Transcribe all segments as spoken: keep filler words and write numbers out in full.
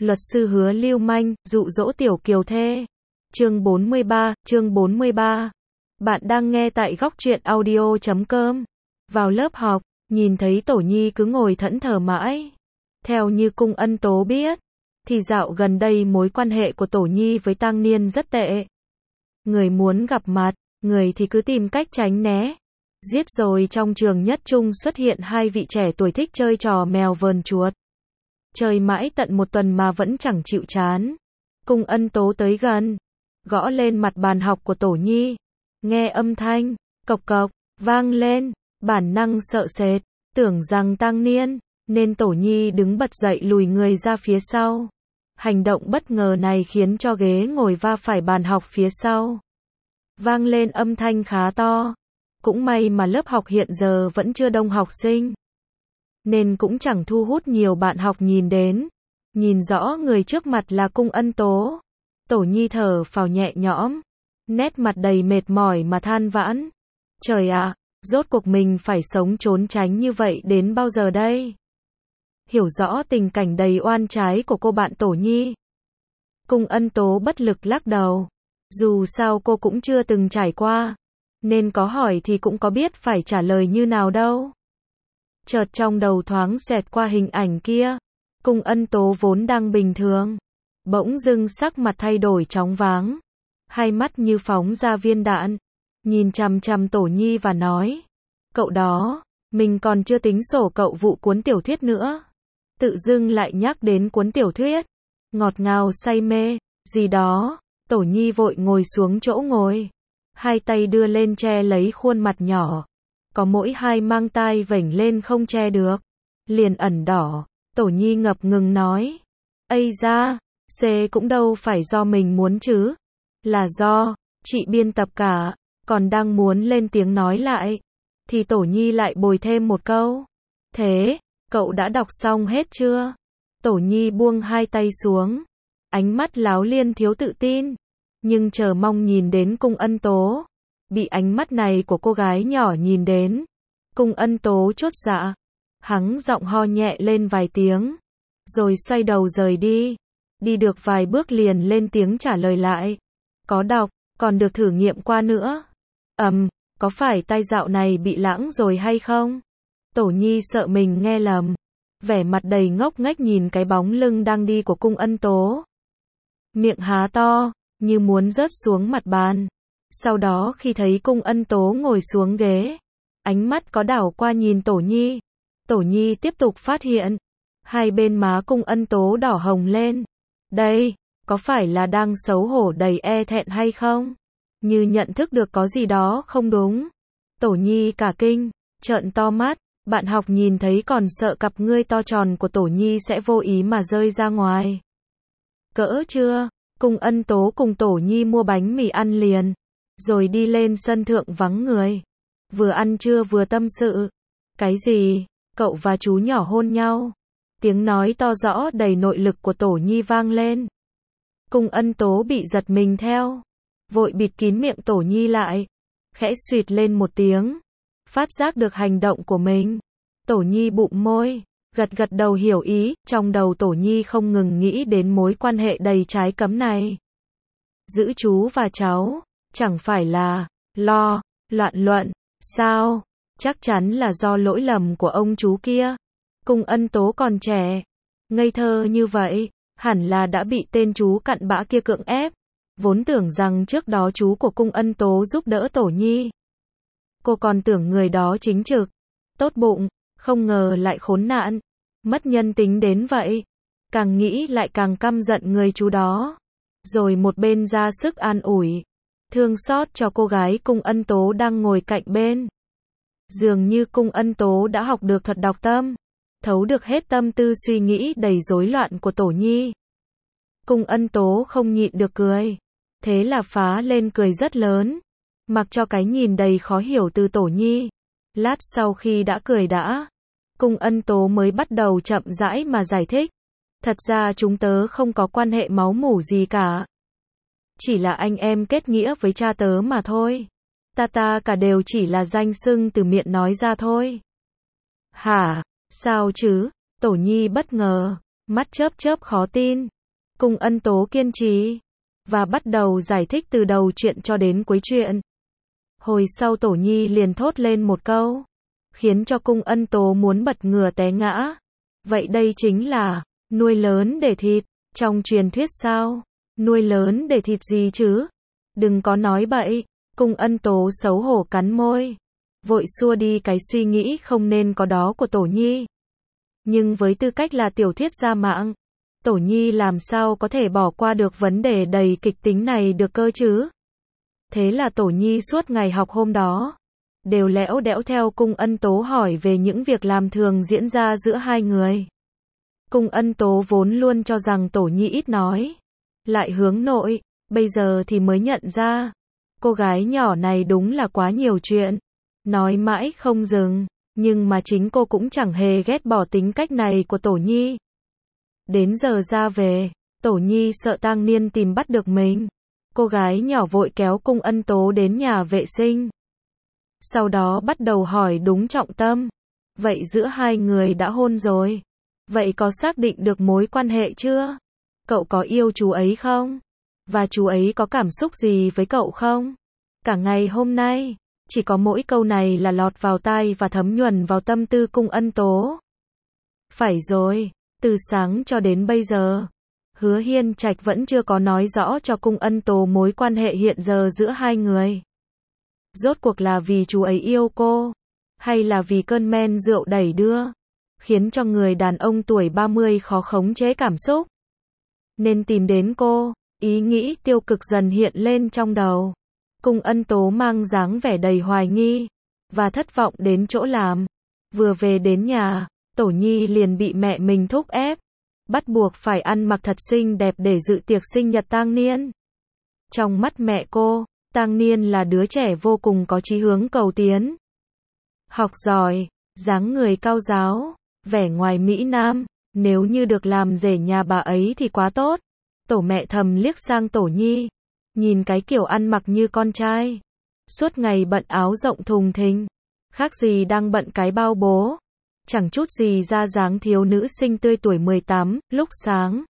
Luật sư hứa lưu manh, dụ dỗ tiểu kiều thê. Chương bốn mươi ba, chương bốn mươi ba. Bạn đang nghe tại góc truyện audio chấm com. Vào lớp học, nhìn thấy Tổ Nhi cứ ngồi thẫn thờ mãi. Theo như Cung Ân Tố biết, thì dạo gần đây mối quan hệ của Tổ Nhi với Tang Niên rất tệ. Người muốn gặp mặt, người thì cứ tìm cách tránh né. Giết rồi trong trường nhất trung xuất hiện hai vị trẻ tuổi thích chơi trò mèo vờn chuột. Chơi mãi tận một tuần mà vẫn chẳng chịu chán. Cung Ân Tố tới gần, gõ lên mặt bàn học của Tổ Nhi. Nghe âm thanh, cộc cộc, vang lên, bản năng sợ sệt, tưởng rằng Tang Niên, nên Tổ Nhi đứng bật dậy lùi người ra phía sau. Hành động bất ngờ này khiến cho ghế ngồi va phải bàn học phía sau. Vang lên âm thanh khá to. Cũng may mà lớp học hiện giờ vẫn chưa đông học sinh, nên cũng chẳng thu hút nhiều bạn học nhìn đến. Nhìn rõ người trước mặt là Cung Ân Tố. Tổ Nhi thở phào nhẹ nhõm, nét mặt đầy mệt mỏi mà than vãn. Trời ạ, rốt cuộc mình phải sống trốn tránh như vậy đến bao giờ đây? Hiểu rõ tình cảnh đầy oan trái của cô bạn Tổ Nhi, Cung Ân Tố bất lực lắc đầu. Dù sao cô cũng chưa từng trải qua, nên có hỏi thì cũng có biết phải trả lời như nào đâu. Chợt trong đầu thoáng xẹt qua hình ảnh kia. Cung Ân Tố vốn đang bình thường, bỗng dưng sắc mặt thay đổi chóng váng. Hai mắt như phóng ra viên đạn, nhìn chằm chằm Tổ Nhi và nói: Cậu đó, mình còn chưa tính sổ cậu vụ cuốn tiểu thuyết nữa. Tự dưng lại nhắc đến cuốn tiểu thuyết, ngọt ngào say mê, gì đó. Tổ Nhi vội ngồi xuống chỗ ngồi, hai tay đưa lên che lấy khuôn mặt nhỏ. Có mỗi hai mang tai vểnh lên không che được, liền ẩn đỏ. Tổ Nhi ngập ngừng nói: Ây da, C cũng đâu phải do mình muốn chứ. Là do chị biên tập cả. Còn đang muốn lên tiếng nói lại, thì Tổ Nhi lại bồi thêm một câu: Thế, cậu đã đọc xong hết chưa? Tổ Nhi buông hai tay xuống, ánh mắt láo liên thiếu tự tin, nhưng chờ mong nhìn đến Cung Ân Tố. Bị ánh mắt này của cô gái nhỏ nhìn đến, Cung Ân Tố chốt dạ, hắng giọng ho nhẹ lên vài tiếng, rồi xoay đầu rời đi. Đi được vài bước liền lên tiếng trả lời lại: Có đọc, còn được thử nghiệm qua nữa. Ầm, um, có phải tai dạo này bị lãng rồi hay không? Tổ Nhi sợ mình nghe lầm, vẻ mặt đầy ngốc nghếch nhìn cái bóng lưng đang đi của Cung Ân Tố. Miệng há to, như muốn rớt xuống mặt bàn. Sau đó khi thấy Cung Ân Tố ngồi xuống ghế, ánh mắt có đảo qua nhìn Tổ Nhi. Tổ Nhi tiếp tục phát hiện, hai bên má Cung Ân Tố đỏ hồng lên. Đây, có phải là đang xấu hổ đầy e thẹn hay không? Như nhận thức được có gì đó không đúng. Tổ Nhi cả kinh, trợn to mắt. Bạn học nhìn thấy còn sợ cặp ngươi to tròn của Tổ Nhi sẽ vô ý mà rơi ra ngoài. Cỡ chưa? Cung Ân Tố cùng Tổ Nhi mua bánh mì ăn liền, rồi đi lên sân thượng vắng người. Vừa ăn trưa vừa tâm sự. Cái gì? Cậu và chú nhỏ hôn nhau? Tiếng nói to rõ đầy nội lực của Tổ Nhi vang lên. Cung Ân Tố bị giật mình theo, vội bịt kín miệng Tổ Nhi lại, khẽ xuyệt lên một tiếng. Phát giác được hành động của mình, Tổ Nhi bụm môi, gật gật đầu hiểu ý. Trong đầu Tổ Nhi không ngừng nghĩ đến mối quan hệ đầy trái cấm này. Giữ chú và cháu, chẳng phải là lo, loạn luận, sao? Chắc chắn là do lỗi lầm của ông chú kia. Cung Ân Tố còn trẻ, ngây thơ như vậy, hẳn là đã bị tên chú cặn bã kia cưỡng ép. Vốn tưởng rằng trước đó chú của Cung Ân Tố giúp đỡ Tổ Nhi. Cô còn tưởng người đó chính trực, tốt bụng, không ngờ lại khốn nạn, mất nhân tính đến vậy. Càng nghĩ lại càng căm giận người chú đó. Rồi một bên ra sức an ủi, thương xót cho cô gái Cung Ân Tố đang ngồi cạnh bên. Dường như Cung Ân Tố đã học được thuật đọc tâm, thấu được hết tâm tư suy nghĩ đầy rối loạn của Tổ Nhi. Cung Ân Tố không nhịn được cười, thế là phá lên cười rất lớn, mặc cho cái nhìn đầy khó hiểu từ Tổ Nhi. Lát sau khi đã cười đã, Cung Ân Tố mới bắt đầu chậm rãi mà giải thích. Thật ra chúng tớ không có quan hệ máu mủ gì cả. Chỉ là anh em kết nghĩa với cha tớ mà thôi. Ta ta cả đều chỉ là danh xưng từ miệng nói ra thôi. Hả? Sao chứ? Tổ Nhi bất ngờ. mắt chớp chớp khó tin. Cung Ân Tố kiên trì và bắt đầu giải thích từ đầu chuyện cho đến cuối chuyện. Hồi sau Tổ Nhi liền thốt lên một câu, khiến cho Cung Ân Tố muốn bật ngửa té ngã. Vậy đây chính là nuôi lớn để thịt, trong truyền thuyết sao? Nuôi lớn để thịt gì chứ? Đừng có nói bậy. Cung Ân Tố xấu hổ cắn môi, vội xua đi cái suy nghĩ không nên có đó của Tổ Nhi. Nhưng với tư cách là tiểu thuyết gia mạng, Tổ Nhi làm sao có thể bỏ qua được vấn đề đầy kịch tính này được cơ chứ? Thế là Tổ Nhi suốt ngày học hôm đó đều lẽo đẽo theo Cung Ân Tố hỏi về những việc làm thường diễn ra giữa hai người. Cung Ân Tố vốn luôn cho rằng Tổ Nhi ít nói, lại hướng nội, bây giờ thì mới nhận ra, cô gái nhỏ này đúng là quá nhiều chuyện, nói mãi không dừng, nhưng mà chính cô cũng chẳng hề ghét bỏ tính cách này của Tổ Nhi. Đến giờ ra về, Tổ Nhi sợ Tang Niên tìm bắt được mình. Cô gái nhỏ vội kéo Cung Ân Tố đến nhà vệ sinh. Sau đó bắt đầu hỏi đúng trọng tâm. Vậy giữa hai người đã hôn rồi? Vậy có xác định được mối quan hệ chưa? Cậu có yêu chú ấy không? Và chú ấy có cảm xúc gì với cậu không? Cả ngày hôm nay, chỉ có mỗi câu này là lọt vào tai và thấm nhuần vào tâm tư Cung Ân Tố. Phải rồi, từ sáng cho đến bây giờ, Hứa Hiên Trạch vẫn chưa có nói rõ cho Cung Ân Tố mối quan hệ hiện giờ giữa hai người. Rốt cuộc là vì chú ấy yêu cô, hay là vì cơn men rượu đẩy đưa, khiến cho người đàn ông tuổi ba mươi khó khống chế cảm xúc, nên tìm đến cô. Ý nghĩ tiêu cực dần hiện lên trong đầu. Cung Ân Tố mang dáng vẻ đầy hoài nghi và thất vọng đến chỗ làm. Vừa về đến nhà, Tổ Nhi liền bị mẹ mình thúc ép, bắt buộc phải ăn mặc thật xinh đẹp để dự tiệc sinh nhật Tang Niên. Trong mắt mẹ cô, Tang Niên là đứa trẻ vô cùng có chí hướng cầu tiến, học giỏi, dáng người cao ráo, vẻ ngoài mỹ nam, nếu như được làm rể nhà bà ấy thì quá tốt. Tổ mẹ thầm liếc sang Tổ Nhi, nhìn cái kiểu ăn mặc như con trai, suốt ngày bận áo rộng thùng thình, khác gì đang bận cái bao bố, chẳng chút gì ra dáng thiếu nữ sinh tươi tuổi mười tám. Lúc sáng,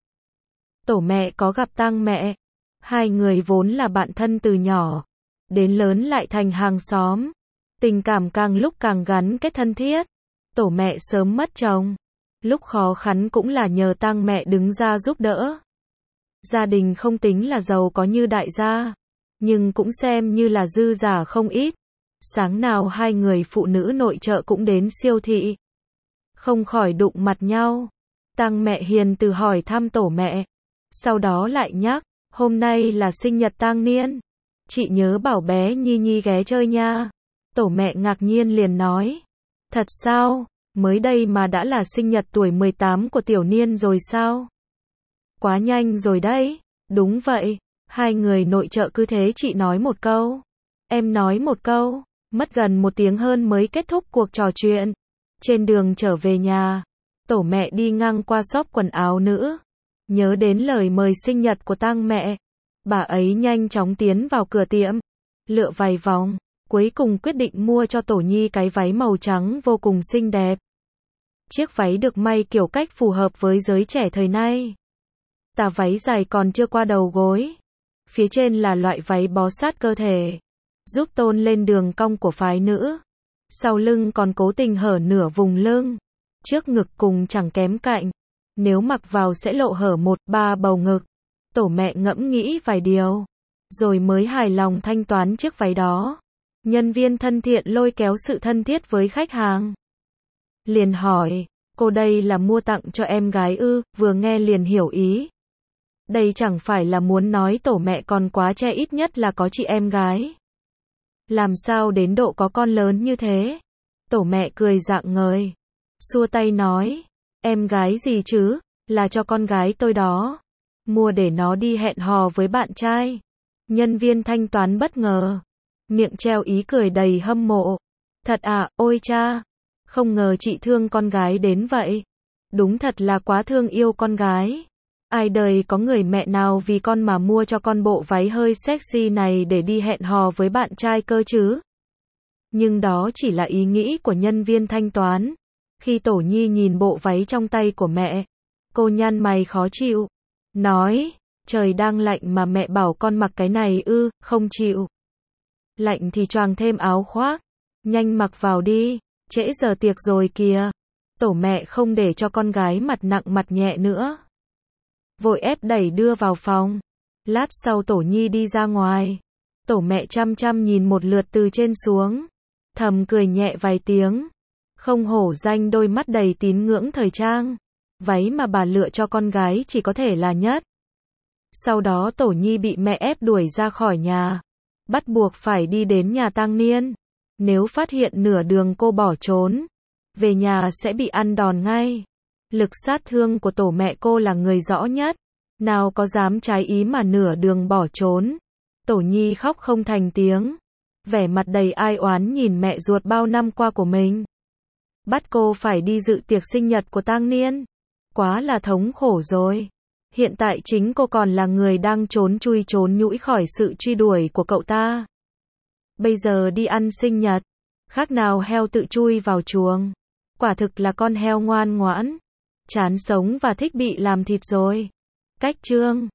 Tổ mẹ có gặp Tang mẹ, hai người vốn là bạn thân từ nhỏ, đến lớn lại thành hàng xóm, tình cảm càng lúc càng gắn kết thân thiết. Tổ mẹ sớm mất chồng, lúc khó khăn cũng là nhờ Tang mẹ đứng ra giúp đỡ. Gia đình không tính là giàu có như đại gia, nhưng cũng xem như là dư giả không ít. Sáng nào hai người phụ nữ nội trợ cũng đến siêu thị, không khỏi đụng mặt nhau. Tang mẹ hiền từ hỏi thăm Tổ mẹ, sau đó lại nhắc, hôm nay là sinh nhật Tang Niên, chị nhớ bảo bé Nhi Nhi ghé chơi nha. Tổ mẹ ngạc nhiên liền nói, thật sao, mới đây mà đã là sinh nhật tuổi mười tám của Tiểu Niên rồi sao? Quá nhanh rồi đấy. Đúng vậy, hai người nội trợ cứ thế chị nói một câu, em nói một câu, mất gần một tiếng hơn mới kết thúc cuộc trò chuyện. Trên đường trở về nhà, Tổ mẹ đi ngang qua shop quần áo nữ, nhớ đến lời mời sinh nhật của Tang mẹ, bà ấy nhanh chóng tiến vào cửa tiệm, lựa vài vòng, cuối cùng quyết định mua cho Tổ Nhi cái váy màu trắng vô cùng xinh đẹp. Chiếc váy được may kiểu cách phù hợp với giới trẻ thời nay. Tà váy dài còn chưa qua đầu gối, phía trên là loại váy bó sát cơ thể, giúp tôn lên đường cong của phái nữ. Sau lưng còn cố tình hở nửa vùng lưng, trước ngực cùng chẳng kém cạnh, nếu mặc vào sẽ lộ hở một ba bầu ngực. Tổ mẹ ngẫm nghĩ vài điều, rồi mới hài lòng thanh toán chiếc váy đó. Nhân viên thân thiện lôi kéo sự thân thiết với khách hàng, liền hỏi, cô đây là mua tặng cho em gái ư? Vừa nghe liền hiểu ý. Đây chẳng phải là muốn nói Tổ mẹ còn quá trẻ, ít nhất là có chị em gái. Làm sao đến độ có con lớn như thế? Tổ mẹ cười rạng ngời, xua tay nói, em gái gì chứ, là cho con gái tôi đó. Mua để nó đi hẹn hò với bạn trai. Nhân viên thanh toán bất ngờ, miệng treo ý cười đầy hâm mộ. Thật à, ôi cha, không ngờ chị thương con gái đến vậy. Đúng thật là quá thương yêu con gái. Ai đời có người mẹ nào vì con mà mua cho con bộ váy hơi sexy này để đi hẹn hò với bạn trai cơ chứ? Nhưng đó chỉ là ý nghĩ của nhân viên thanh toán. Khi Tổ Nhi nhìn bộ váy trong tay của mẹ, Cô nhăn mày khó chịu. Nói, trời đang lạnh mà mẹ bảo con mặc cái này ư, không chịu. Lạnh thì choàng thêm áo khoác. Nhanh mặc vào đi, trễ giờ tiệc rồi kìa. Tổ mẹ không để cho con gái mặt nặng mặt nhẹ nữa. Vội ép đẩy đưa vào phòng. Lát sau Tổ Nhi đi ra ngoài. Tổ mẹ chăm chăm nhìn một lượt từ trên xuống. Thầm cười nhẹ vài tiếng. Không hổ danh đôi mắt đầy tín ngưỡng thời trang. Váy mà bà lựa cho con gái chỉ có thể là nhất. Sau đó Tổ Nhi bị mẹ ép đuổi ra khỏi nhà. Bắt buộc phải đi đến nhà tang niên. Nếu phát hiện nửa đường cô bỏ trốn, về nhà sẽ bị ăn đòn ngay. Lực sát thương của tổ mẹ cô là người rõ nhất. Nào có dám trái ý mà nửa đường bỏ trốn. Tổ Nhi khóc không thành tiếng. Vẻ mặt đầy ai oán nhìn mẹ ruột bao năm qua của mình. Bắt cô phải đi dự tiệc sinh nhật của tang niên. Quá là thống khổ rồi. Hiện tại chính cô còn là người đang trốn chui trốn nhũi khỏi sự truy đuổi của cậu ta. Bây giờ đi ăn sinh nhật. Khác nào heo tự chui vào chuồng. Quả thực là con heo ngoan ngoãn. Chán sống và thích bị làm thịt rồi. Cách chương